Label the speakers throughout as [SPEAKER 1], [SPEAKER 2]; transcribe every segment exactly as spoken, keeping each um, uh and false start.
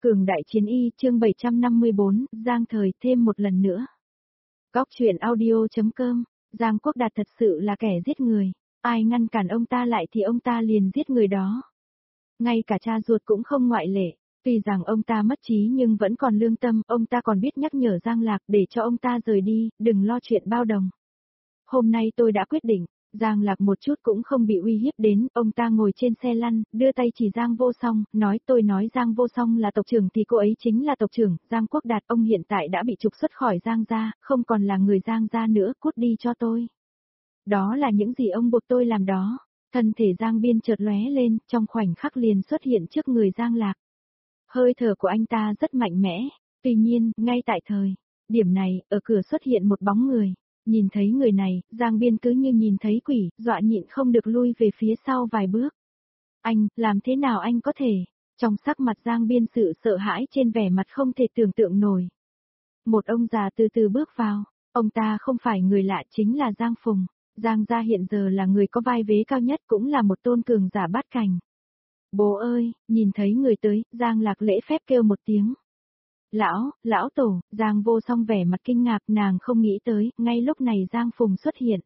[SPEAKER 1] Cường đại chiến y chương bảy trăm năm mươi bốn, Giang Thời thêm một lần nữa. Góc truyện audio.com, Giang Quốc Đạt thật sự là kẻ giết người, ai ngăn cản ông ta lại thì ông ta liền giết người đó. Ngay cả cha ruột cũng không ngoại lệ, tuy rằng ông ta mất trí nhưng vẫn còn lương tâm, ông ta còn biết nhắc nhở Giang Lạc để cho ông ta rời đi, đừng lo chuyện bao đồng. Hôm nay tôi đã quyết định. Giang Lạc một chút cũng không bị uy hiếp đến, ông ta ngồi trên xe lăn, đưa tay chỉ Giang Vô Song, nói tôi nói Giang Vô Song là tộc trưởng thì cô ấy chính là tộc trưởng, Giang Quốc Đạt ông hiện tại đã bị trục xuất khỏi Giang gia, không còn là người Giang gia nữa, cút đi cho tôi. Đó là những gì ông buộc tôi làm đó. Thân thể Giang Biên chợt lóe lên, trong khoảnh khắc liền xuất hiện trước người Giang Lạc. Hơi thở của anh ta rất mạnh mẽ, tuy nhiên, ngay tại thời điểm này, ở cửa xuất hiện một bóng người. Nhìn thấy người này, Giang Biên cứ như nhìn thấy quỷ, dọa nhịn không được lui về phía sau vài bước. Anh, làm thế nào anh có thể? Trong sắc mặt Giang Biên sự sợ hãi trên vẻ mặt không thể tưởng tượng nổi. Một ông già từ từ bước vào, ông ta không phải người lạ chính là Giang Phùng. Giang gia hiện giờ là người có vai vế cao nhất cũng là một tôn cường giả bát cảnh. Bố ơi, nhìn thấy người tới, Giang Lạc lễ phép kêu một tiếng. Lão, lão tổ, Giang Vô Song vẻ mặt kinh ngạc, nàng không nghĩ tới, ngay lúc này Giang Phùng xuất hiện.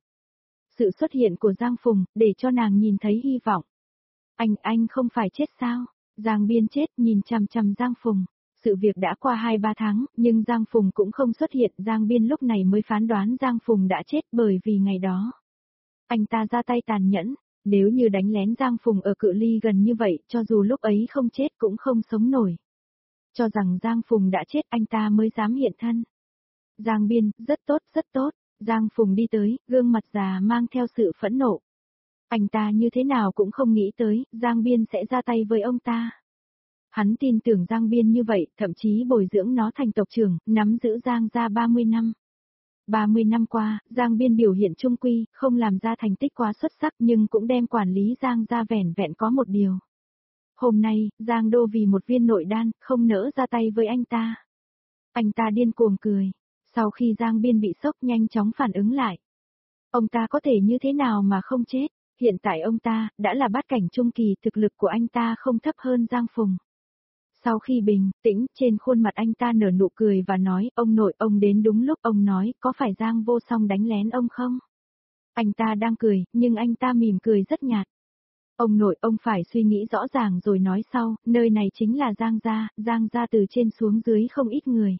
[SPEAKER 1] Sự xuất hiện của Giang Phùng, để cho nàng nhìn thấy hy vọng. Anh, anh không phải chết sao? Giang Biên chết, nhìn chằm chằm Giang Phùng. Sự việc đã qua hai ba tháng, nhưng Giang Phùng cũng không xuất hiện, Giang Biên lúc này mới phán đoán Giang Phùng đã chết bởi vì ngày đó. Anh ta ra tay tàn nhẫn, nếu như đánh lén Giang Phùng ở cự ly gần như vậy, cho dù lúc ấy không chết cũng không sống nổi. Cho rằng Giang Phùng đã chết anh ta mới dám hiện thân. Giang Biên, rất tốt, rất tốt. Giang Phùng đi tới, gương mặt già mang theo sự phẫn nộ. Anh ta như thế nào cũng không nghĩ tới, Giang Biên sẽ ra tay với ông ta. Hắn tin tưởng Giang Biên như vậy, thậm chí bồi dưỡng nó thành tộc trưởng, nắm giữ Giang gia ba mươi năm. ba mươi năm qua, Giang Biên biểu hiện trung quy, không làm ra thành tích quá xuất sắc nhưng cũng đem quản lý Giang gia vẻn vẹn có một điều. Hôm nay, Giang Đô vì một viên nội đan, không nỡ ra tay với anh ta. Anh ta điên cuồng cười. Sau khi Giang Biên bị sốc nhanh chóng phản ứng lại. Ông ta có thể như thế nào mà không chết? Hiện tại ông ta, đã là bát cảnh trung kỳ, thực lực của anh ta không thấp hơn Giang Phùng. Sau khi bình tĩnh, trên khuôn mặt anh ta nở nụ cười và nói, ông nội, ông đến đúng lúc, ông nói, có phải Giang Vô Song đánh lén ông không? Anh ta đang cười, nhưng anh ta mỉm cười rất nhạt. Ông nội, ông phải suy nghĩ rõ ràng rồi nói sau, nơi này chính là Giang gia, Giang gia từ trên xuống dưới không ít người.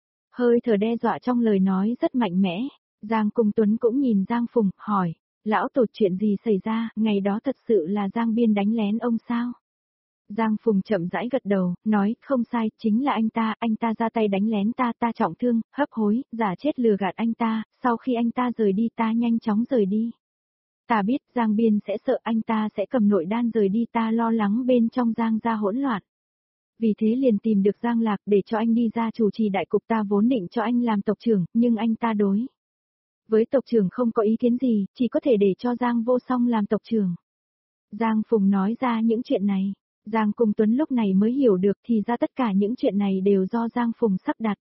[SPEAKER 1] Hơi thở đe dọa trong lời nói rất mạnh mẽ, Giang Cung Tuấn cũng nhìn Giang Phùng, hỏi, lão tổ chuyện gì xảy ra, ngày đó thật sự là Giang Biên đánh lén ông sao? Giang Phùng chậm rãi gật đầu, nói, không sai, chính là anh ta, anh ta ra tay đánh lén ta, ta trọng thương, hấp hối, giả chết lừa gạt anh ta, sau khi anh ta rời đi ta nhanh chóng rời đi. Ta biết Giang Biên sẽ sợ anh ta sẽ cầm nội đan rời đi, ta lo lắng bên trong Giang gia hỗn loạn. Vì thế liền tìm được Giang Lạc để cho anh đi ra chủ trì đại cục, ta vốn định cho anh làm tộc trưởng, nhưng anh ta đối với tộc trưởng không có ý kiến gì, chỉ có thể để cho Giang Vô Song làm tộc trưởng. Giang Phùng nói ra những chuyện này, Giang Cung Tuấn lúc này mới hiểu được thì ra tất cả những chuyện này đều do Giang Phùng sắp đặt.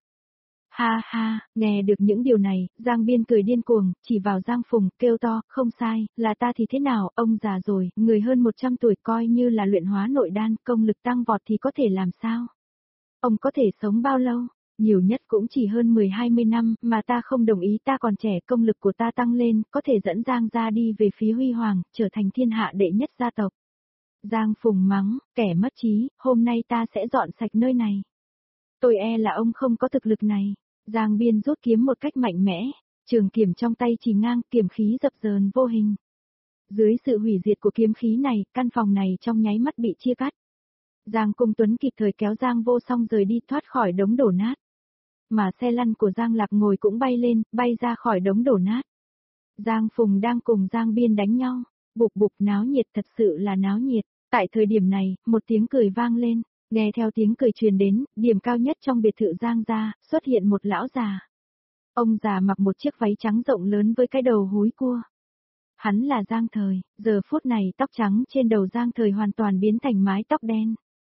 [SPEAKER 1] Ha ha, nghe được những điều này, Giang Biên cười điên cuồng, chỉ vào Giang Phùng, kêu to, không sai, là ta thì thế nào, ông già rồi, người hơn một trăm tuổi coi như là luyện hóa nội đan, công lực tăng vọt thì có thể làm sao? Ông có thể sống bao lâu? Nhiều nhất cũng chỉ hơn mười hai mươi năm, mà ta không đồng ý, ta còn trẻ, công lực của ta tăng lên, có thể dẫn Giang gia đi về phía huy hoàng, trở thành thiên hạ đệ nhất gia tộc. Giang Phùng mắng, kẻ mất trí, hôm nay ta sẽ dọn sạch nơi này. Tôi e là ông không có thực lực này. Giang Biên rút kiếm một cách mạnh mẽ, trường kiếm trong tay chỉ ngang, kiếm khí dập dờn vô hình. Dưới sự hủy diệt của kiếm khí này, căn phòng này trong nháy mắt bị chia cắt. Giang Cung Tuấn kịp thời kéo Giang Vô Song rời đi, thoát khỏi đống đổ nát. Mà xe lăn của Giang Lạc ngồi cũng bay lên, bay ra khỏi đống đổ nát. Giang Phùng đang cùng Giang Biên đánh nhau, bục bục náo nhiệt, thật sự là náo nhiệt. Tại thời điểm này, một tiếng cười vang lên. Nghe theo tiếng cười truyền đến, điểm cao nhất trong biệt thự Giang gia, xuất hiện một lão già. Ông già mặc một chiếc váy trắng rộng lớn với cái đầu húi cua. Hắn là Giang Thời, giờ phút này tóc trắng trên đầu Giang Thời hoàn toàn biến thành mái tóc đen.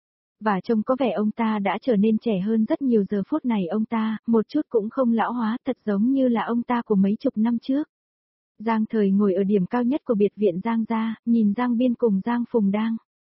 [SPEAKER 1] Và trông có vẻ ông ta đã trở nên trẻ hơn rất nhiều, giờ phút này ông ta, một chút cũng không lão hóa, thật giống như là ông ta của mấy chục năm trước. Giang Thời ngồi ở điểm cao nhất của biệt viện Giang gia, nhìn Giang Biên cùng Giang Phùng đang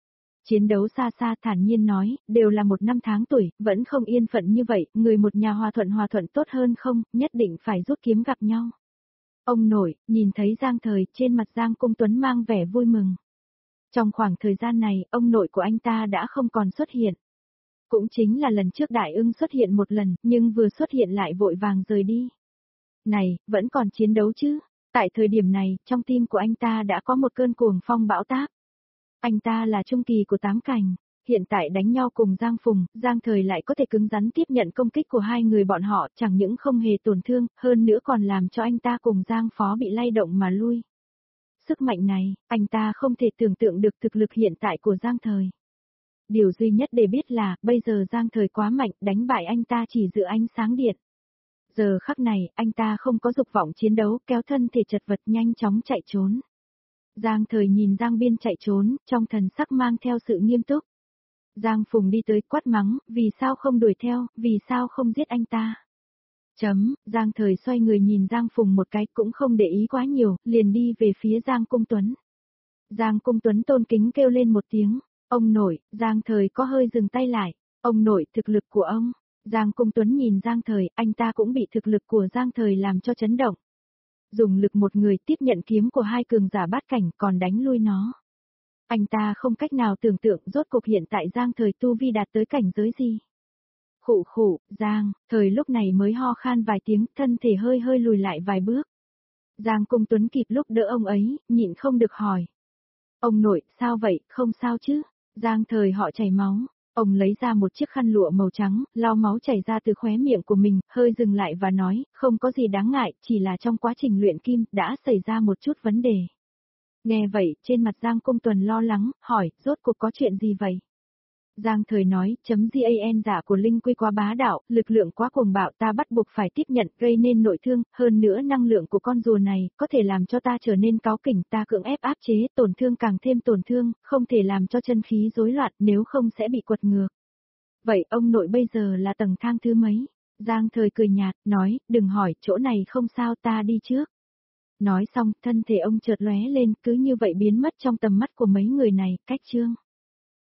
[SPEAKER 1] Chiến đấu xa xa thản nhiên nói, đều là một năm tháng tuổi, vẫn không yên phận như vậy, người một nhà hòa thuận hòa thuận tốt hơn không, nhất định phải rút kiếm gặp nhau. Ông nội, nhìn thấy Giang Thời, trên mặt Giang Cung Tuấn mang vẻ vui mừng. Trong khoảng thời gian này, ông nội của anh ta đã không còn xuất hiện. Cũng chính là lần trước Đại Ưng xuất hiện một lần, nhưng vừa xuất hiện lại vội vàng rời đi. Này, vẫn còn chiến đấu chứ? Tại thời điểm này, trong tim của anh ta đã có một cơn cuồng phong bão táp. Anh ta là trung kỳ của tám cảnh, hiện tại đánh nhau cùng Giang Phùng, Giang Thời lại có thể cứng rắn tiếp nhận công kích của hai người bọn họ, chẳng những không hề tổn thương, hơn nữa còn làm cho anh ta cùng Giang Phó bị lay động mà lui. Sức mạnh này, anh ta không thể tưởng tượng được thực lực hiện tại của Giang Thời. Điều duy nhất để biết là, bây giờ Giang Thời quá mạnh, đánh bại anh ta chỉ dựa ánh sáng điện. Giờ khắc này, anh ta không có dục vọng chiến đấu, kéo thân thể chật vật nhanh chóng chạy trốn. Giang Thời nhìn Giang Biên chạy trốn, trong thần sắc mang theo sự nghiêm túc. Giang Phùng đi tới quát mắng, vì sao không đuổi theo, vì sao không giết anh ta. Chấm, Giang Thời xoay người nhìn Giang Phùng một cái cũng không để ý quá nhiều, liền đi về phía Giang Cung Tuấn. Giang Cung Tuấn tôn kính kêu lên một tiếng, ông nội, Giang Thời có hơi dừng tay lại, ông nội thực lực của ông. Giang Cung Tuấn nhìn Giang Thời, anh ta cũng bị thực lực của Giang Thời làm cho chấn động. Dùng lực một người tiếp nhận kiếm của hai cường giả bát cảnh còn đánh lui nó. Anh ta không cách nào tưởng tượng rốt cuộc hiện tại Giang Thời tu vi đạt tới cảnh giới gì. Khụ khụ, Giang, Thời lúc này mới ho khan vài tiếng, thân thể hơi hơi lùi lại vài bước. Giang Cung Tuấn kịp lúc đỡ ông ấy, nhịn không được hỏi. Ông nội, sao vậy, không sao chứ? Giang Thời họ chảy máu. Ông lấy ra một chiếc khăn lụa màu trắng, lau máu chảy ra từ khóe miệng của mình, hơi dừng lại và nói, không có gì đáng ngại, chỉ là trong quá trình luyện kim, đã xảy ra một chút vấn đề. Nghe vậy, trên mặt Giang Cung Tuấn lo lắng, hỏi, rốt cuộc có chuyện gì vậy? Giang Thời nói, chấm gan giả của Linh Quy quá bá đạo, lực lượng quá cuồng bạo ta bắt buộc phải tiếp nhận, gây nên nội thương, hơn nữa năng lượng của con rùa này, có thể làm cho ta trở nên cáu kỉnh, ta cưỡng ép áp chế, tổn thương càng thêm tổn thương, không thể làm cho chân khí rối loạn, nếu không sẽ bị quật ngược. Vậy ông nội bây giờ là tầng thang thứ mấy? Giang Thời cười nhạt, nói, đừng hỏi, chỗ này không sao ta đi trước. Nói xong, thân thể ông chợt lóe lên, cứ như vậy biến mất trong tầm mắt của mấy người này, cách chương.